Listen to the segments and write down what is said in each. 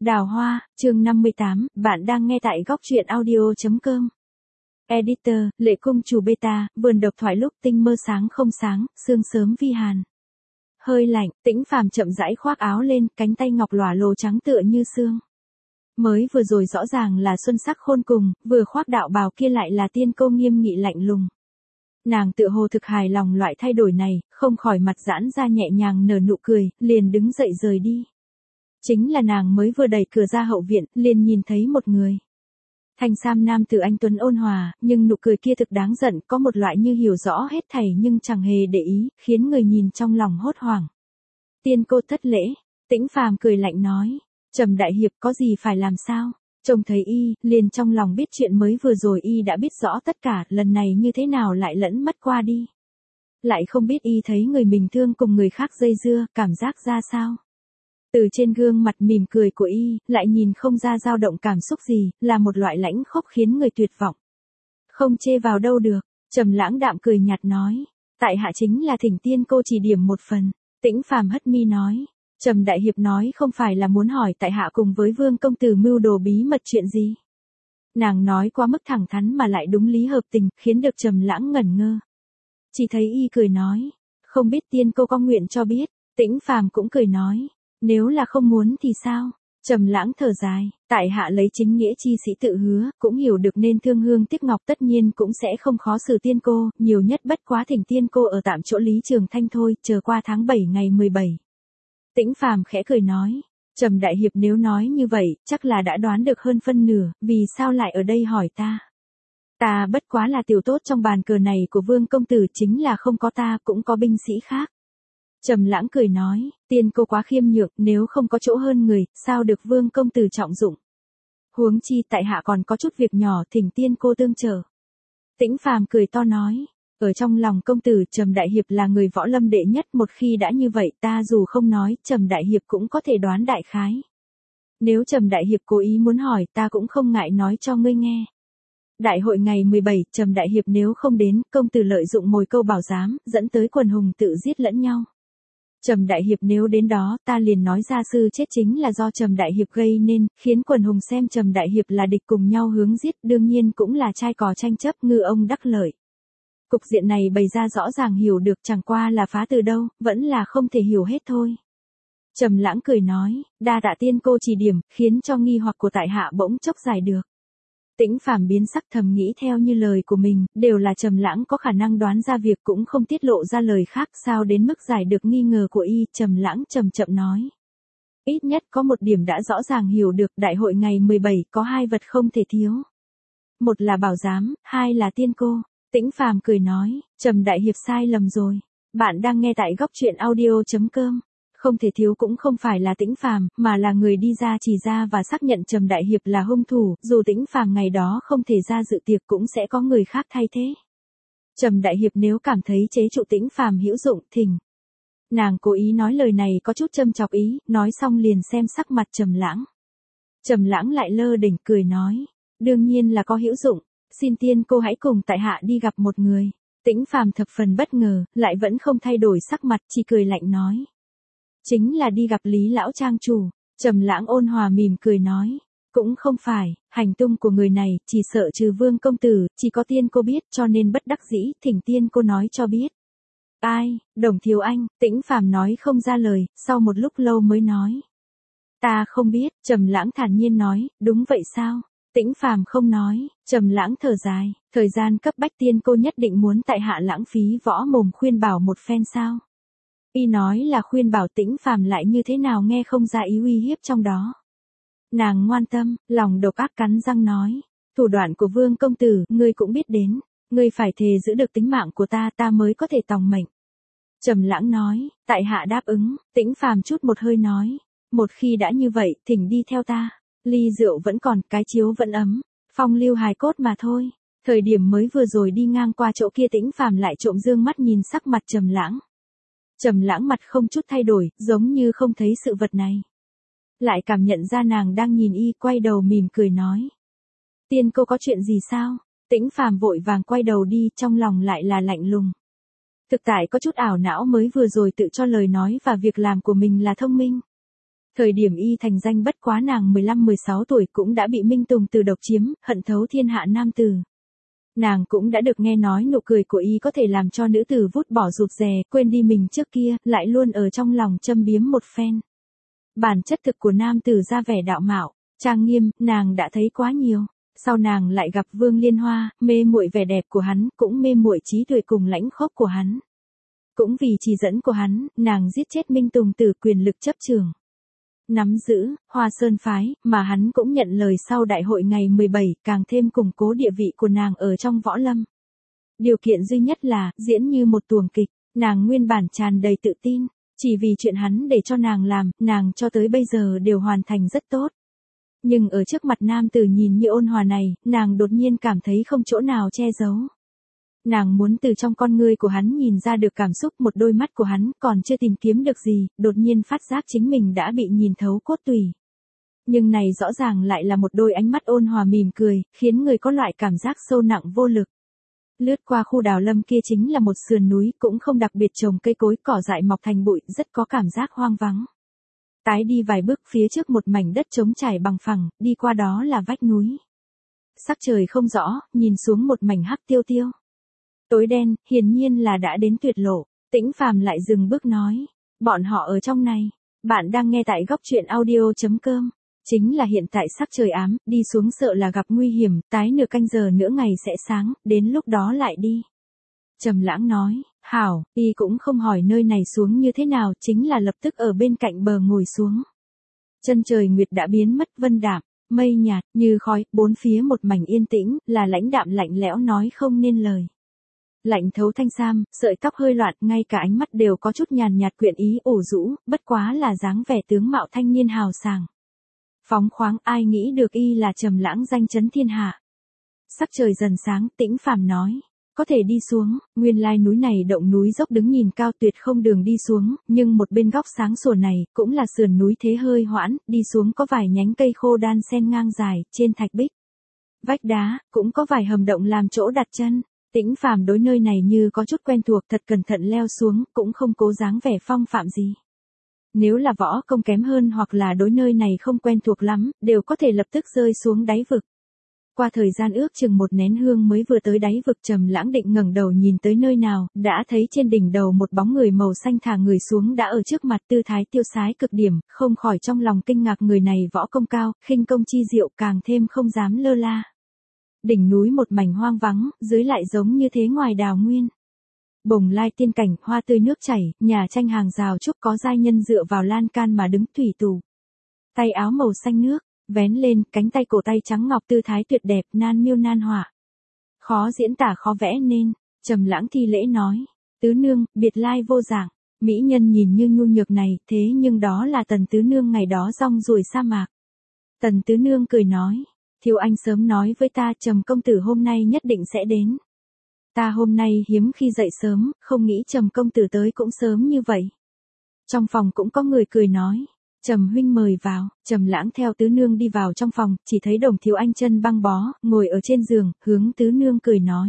Đào Hoa, chương 58, bạn đang nghe tại góc truyện audio.com. Editor, Lệ Cung Chủ Beta, vườn độc thoại lúc tinh mơ sáng không sáng, sương sớm vi hàn. Hơi lạnh, Tĩnh Phàm chậm rãi khoác áo lên, cánh tay ngọc lòa lồ trắng tựa như sương. Mới vừa rồi rõ ràng là xuân sắc khôn cùng, vừa khoác đạo bào kia lại là tiên cô nghiêm nghị lạnh lùng. Nàng tựa hồ thực hài lòng loại thay đổi này, không khỏi mặt giãn ra nhẹ nhàng nở nụ cười, liền đứng dậy rời đi. Chính là nàng mới vừa đẩy cửa ra hậu viện, liền nhìn thấy một người. Thanh sam nam tử anh tuấn ôn hòa, nhưng nụ cười kia thực đáng giận, có một loại như hiểu rõ hết thảy nhưng chẳng hề để ý, khiến người nhìn trong lòng hốt hoảng. Tiên cô thất lễ, Tĩnh Phàm cười lạnh nói, Trầm đại hiệp có gì phải làm sao? Trông thấy y, liền trong lòng biết chuyện mới vừa rồi y đã biết rõ tất cả, lần này như thế nào lại lẫn mất qua đi. Lại không biết y thấy người mình thương cùng người khác dây dưa, cảm giác ra sao? Từ trên gương mặt mỉm cười của y, lại nhìn không ra dao động cảm xúc gì, là một loại lãnh khốc khiến người tuyệt vọng. Không chê vào đâu được, Trầm Lãng đạm cười nhạt nói, tại hạ chính là thỉnh tiên cô chỉ điểm một phần. Tĩnh Phàm hất mi nói, Trầm đại hiệp nói không phải là muốn hỏi tại hạ cùng với Vương công tử mưu đồ bí mật chuyện gì. Nàng nói quá mức thẳng thắn mà lại đúng lý hợp tình, khiến được Trầm Lãng ngẩn ngơ. Chỉ thấy y cười nói, không biết tiên cô có nguyện cho biết. Tĩnh Phàm cũng cười nói, nếu là không muốn thì sao? Trầm Lãng thở dài, tại hạ lấy chính nghĩa chi sĩ tự hứa, cũng hiểu được nên thương hương tiếc ngọc tất nhiên cũng sẽ không khó xử tiên cô, nhiều nhất bất quá thỉnh tiên cô ở tạm chỗ Lý Trường Thanh thôi, chờ qua tháng 7 ngày 17. Tĩnh Phàm khẽ cười nói, Trầm đại hiệp nếu nói như vậy, chắc là đã đoán được hơn phân nửa, vì sao lại ở đây hỏi ta? Ta bất quá là tiểu tốt trong bàn cờ này của Vương công tử, chính là không có ta cũng có binh sĩ khác. Trầm Lãng cười nói, tiên cô quá khiêm nhượng, nếu không có chỗ hơn người, sao được Vương công tử trọng dụng. Huống chi tại hạ còn có chút việc nhỏ, thỉnh tiên cô tương trợ. Tĩnh Phàm cười to nói, ở trong lòng công tử Trầm đại hiệp là người võ lâm đệ nhất, một khi đã như vậy ta dù không nói, Trầm đại hiệp cũng có thể đoán đại khái. Nếu Trầm đại hiệp cố ý muốn hỏi, ta cũng không ngại nói cho ngươi nghe. Đại hội ngày 17, Trầm đại hiệp nếu không đến, công tử lợi dụng mồi câu bảo giám, dẫn tới quần hùng tự giết lẫn nhau. Trầm đại hiệp nếu đến đó, ta liền nói gia sư chết chính là do Trầm đại hiệp gây nên, khiến quần hùng xem Trầm đại hiệp là địch cùng nhau hướng giết, đương nhiên cũng là trai cò tranh chấp, ngư ông đắc lợi. Cục diện này bày ra rõ ràng hiểu được, chẳng qua là phá từ đâu, vẫn là không thể hiểu hết thôi. Trầm Lãng cười nói, đa tạ tiên cô chỉ điểm, khiến cho nghi hoặc của tại hạ bỗng chốc giải được. Tĩnh Phàm biến sắc thầm nghĩ theo như lời của mình, đều là Trầm Lãng có khả năng đoán ra việc cũng không tiết lộ ra lời khác, sao đến mức giải được nghi ngờ của y. Trầm Lãng chậm chậm nói, ít nhất có một điểm đã rõ ràng hiểu được, đại hội ngày 17 có hai vật không thể thiếu. Một là bảo giám, hai là tiên cô. Tĩnh Phàm cười nói, Trầm đại hiệp sai lầm rồi. Bạn đang nghe tại góc truyện audio.com. Không thể thiếu cũng không phải là Tĩnh Phàm, mà là người đi ra chỉ ra và xác nhận Trầm đại hiệp là hung thủ, dù Tĩnh Phàm ngày đó không thể ra dự tiệc cũng sẽ có người khác thay thế. Trầm đại hiệp nếu cảm thấy chế trụ Tĩnh Phàm hữu dụng, thỉnh. Nàng cố ý nói lời này có chút châm chọc ý, nói xong liền xem sắc mặt Trầm Lãng. Trầm Lãng lại lơ đễnh cười nói, đương nhiên là có hữu dụng, xin tiên cô hãy cùng tại hạ đi gặp một người. Tĩnh Phàm thập phần bất ngờ, lại vẫn không thay đổi sắc mặt, chỉ cười lạnh nói, chính là đi gặp Lý lão trang chủ. Trầm Lãng ôn hòa mỉm cười nói, cũng không phải, hành tung của người này, chỉ sợ trừ Vương công tử, chỉ có tiên cô biết, cho nên bất đắc dĩ, thỉnh tiên cô nói cho biết. Ai? Đồng Thiếu Anh. Tĩnh Phàm nói không ra lời, sau một lúc lâu mới nói, ta không biết. Trầm Lãng thản nhiên nói, đúng vậy sao? Tĩnh Phàm không nói. Trầm Lãng thở dài, thời gian cấp bách, tiên cô nhất định muốn tại hạ lãng phí võ mồm khuyên bảo một phen sao? Y nói là khuyên bảo, Tĩnh Phàm lại như thế nào nghe không ra ý uy hiếp trong đó. Nàng ngoan tâm, lòng độc ác cắn răng nói, thủ đoạn của Vương công tử, ngươi cũng biết đến, ngươi phải thề giữ được tính mạng của ta, ta mới có thể tòng mệnh. Trầm Lãng nói, tại hạ đáp ứng. Tĩnh Phàm chút một hơi nói, một khi đã như vậy, thỉnh đi theo ta. Ly rượu vẫn còn, cái chiếu vẫn ấm, phong lưu hài cốt mà thôi. Thời điểm mới vừa rồi đi ngang qua chỗ kia, Tĩnh Phàm lại trộm dương mắt nhìn sắc mặt Trầm Lãng. Trầm Lãng mặt không chút thay đổi, giống như không thấy sự vật này. Lại cảm nhận ra nàng đang nhìn y, quay đầu mỉm cười nói, tiên cô có chuyện gì sao? Tĩnh Phàm vội vàng quay đầu đi, trong lòng lại là lạnh lùng. Thực tại có chút ảo não, mới vừa rồi tự cho lời nói và việc làm của mình là thông minh. Thời điểm y thành danh bất quá nàng 15-16 tuổi cũng đã bị Minh Tùng Tử độc chiếm, hận thấu thiên hạ nam tử. Nàng cũng đã được nghe nói nụ cười của y có thể làm cho nữ tử vút bỏ rụt rè, quên đi mình trước kia, lại luôn ở trong lòng châm biếm một phen. Bản chất thực của nam tử ra vẻ đạo mạo, trang nghiêm, nàng đã thấy quá nhiều. Sau nàng lại gặp Vương Liên Hoa, mê muội vẻ đẹp của hắn, cũng mê muội trí tuệ cùng lãnh khốc của hắn. Cũng vì chỉ dẫn của hắn, nàng giết chết Minh Tùng Tử quyền lực chấp trường. Nắm giữ, Hoa Sơn Phái, mà hắn cũng nhận lời sau đại hội ngày 17, càng thêm củng cố địa vị của nàng ở trong võ lâm. Điều kiện duy nhất là, diễn như một tuồng kịch, nàng nguyên bản tràn đầy tự tin, chỉ vì chuyện hắn để cho nàng làm, nàng cho tới bây giờ đều hoàn thành rất tốt. Nhưng ở trước mặt nam tử nhìn như ôn hòa này, nàng đột nhiên cảm thấy không chỗ nào che giấu. Nàng muốn từ trong con ngươi của hắn nhìn ra được cảm xúc, một đôi mắt của hắn còn chưa tìm kiếm được gì, đột nhiên phát giác chính mình đã bị nhìn thấu cốt tủy. Nhưng này rõ ràng lại là một đôi ánh mắt ôn hòa mỉm cười, khiến người có loại cảm giác sâu nặng vô lực. Lướt qua khu đào lâm kia chính là một sườn núi, cũng không đặc biệt trồng cây cối cỏ dại mọc thành bụi, rất có cảm giác hoang vắng. Tái đi vài bước phía trước một mảnh đất trống trải bằng phẳng, đi qua đó là vách núi. Sắc trời không rõ, nhìn xuống một mảnh hắc tiêu tiêu. Tối đen, hiển nhiên là đã đến tuyệt lộ. Tĩnh Phàm lại dừng bước nói, bọn họ ở trong này. Bạn đang nghe tại góc truyện audio.com. Chính là hiện tại sắc trời ám, đi xuống sợ là gặp nguy hiểm, tái nửa canh giờ nữa ngày sẽ sáng, đến lúc đó lại đi. Trầm Lãng nói, hảo, y cũng không hỏi nơi này xuống như thế nào, chính là lập tức ở bên cạnh bờ ngồi xuống. Chân trời nguyệt đã biến mất, vân đạm, mây nhạt, như khói, bốn phía một mảnh yên tĩnh, là lãnh đạm lạnh lẽo nói không nên lời. Lạnh thấu thanh sam, sợi tóc hơi loạn, ngay cả ánh mắt đều có chút nhàn nhạt quyện ý ủ rũ, bất quá là dáng vẻ tướng mạo thanh niên hào sảng. Phóng khoáng, ai nghĩ được y là Trầm Lãng danh chấn thiên hạ. Sắc trời dần sáng, Tĩnh Phàm nói, có thể đi xuống, nguyên lai núi này động núi dốc đứng nhìn cao tuyệt không đường đi xuống, nhưng một bên góc sáng sủa này, cũng là sườn núi thế hơi hoãn, đi xuống có vài nhánh cây khô đan xen ngang dài, trên thạch bích. Vách đá, cũng có vài hầm động làm chỗ đặt chân. Tĩnh Phàm đối nơi này như có chút quen thuộc, thật cẩn thận leo xuống, cũng không cố dáng vẻ phong phạm gì. Nếu là võ công kém hơn hoặc là đối nơi này không quen thuộc lắm, đều có thể lập tức rơi xuống đáy vực. Qua thời gian ước chừng một nén hương mới vừa tới đáy vực, Trầm Lãng định ngẩng đầu nhìn tới nơi nào, đã thấy trên đỉnh đầu một bóng người màu xanh thả người xuống đã ở trước mặt, tư thái tiêu sái cực điểm, không khỏi trong lòng kinh ngạc, người này võ công cao, khinh công chi diệu, càng thêm không dám lơ là. Đỉnh núi một mảnh hoang vắng, dưới lại giống như thế ngoài đào nguyên. Bồng lai tiên cảnh, hoa tươi nước chảy, nhà tranh hàng rào trúc, có giai nhân dựa vào lan can mà đứng thủy tù. Tay áo màu xanh nước, vén lên, cánh tay cổ tay trắng ngọc, tư thái tuyệt đẹp, nan miêu nan họa. Khó diễn tả khó vẽ nên. Trầm Lãng thi lễ nói, tứ nương, biệt lai vô dạng. Mỹ nhân nhìn như nhu nhược này, thế nhưng đó là Tần tứ nương ngày đó rong ruổi sa mạc. Tần tứ nương cười nói, Thiếu Anh sớm nói với ta Trầm công tử hôm nay nhất định sẽ đến. Ta hôm nay hiếm khi dậy sớm, không nghĩ Trầm công tử tới cũng sớm như vậy. Trong phòng cũng có người cười nói, Trầm huynh mời vào. Trầm Lãng theo tứ nương đi vào trong phòng, chỉ thấy Đồng Thiếu Anh chân băng bó, ngồi ở trên giường, hướng tứ nương cười nói.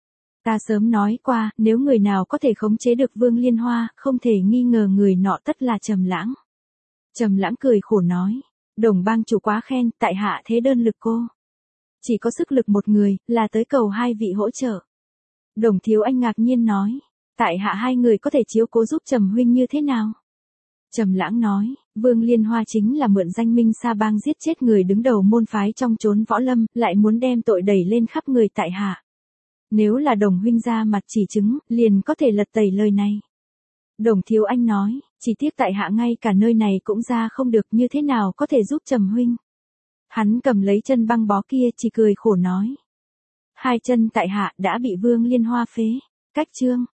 Ta sớm nói qua, nếu người nào có thể khống chế được Vương Liên Hoa, không thể nghi ngờ người nọ tất là Trầm Lãng. Trầm Lãng cười khổ nói, Đồng bang chủ quá khen, tại hạ thế đơn lực cô. Chỉ có sức lực một người, là tới cầu hai vị hỗ trợ. Đồng Thiếu Anh ngạc nhiên nói, tại hạ hai người có thể chiếu cố giúp Trầm huynh như thế nào? Trầm Lãng nói, Vương Liên Hoa chính là mượn danh Minh Sa bang giết chết người đứng đầu môn phái trong chốn võ lâm, lại muốn đem tội đẩy lên khắp người tại hạ. Nếu là Đồng huynh ra mặt chỉ chứng, liền có thể lật tẩy lời này. Đồng Thiếu Anh nói, chỉ tiếc tại hạ ngay cả nơi này cũng ra không được, như thế nào có thể giúp Trầm huynh. Hắn cầm lấy chân băng bó kia, chỉ cười khổ nói. Hai chân tại hạ đã bị Vương Liên Hoa phế. Cách chương.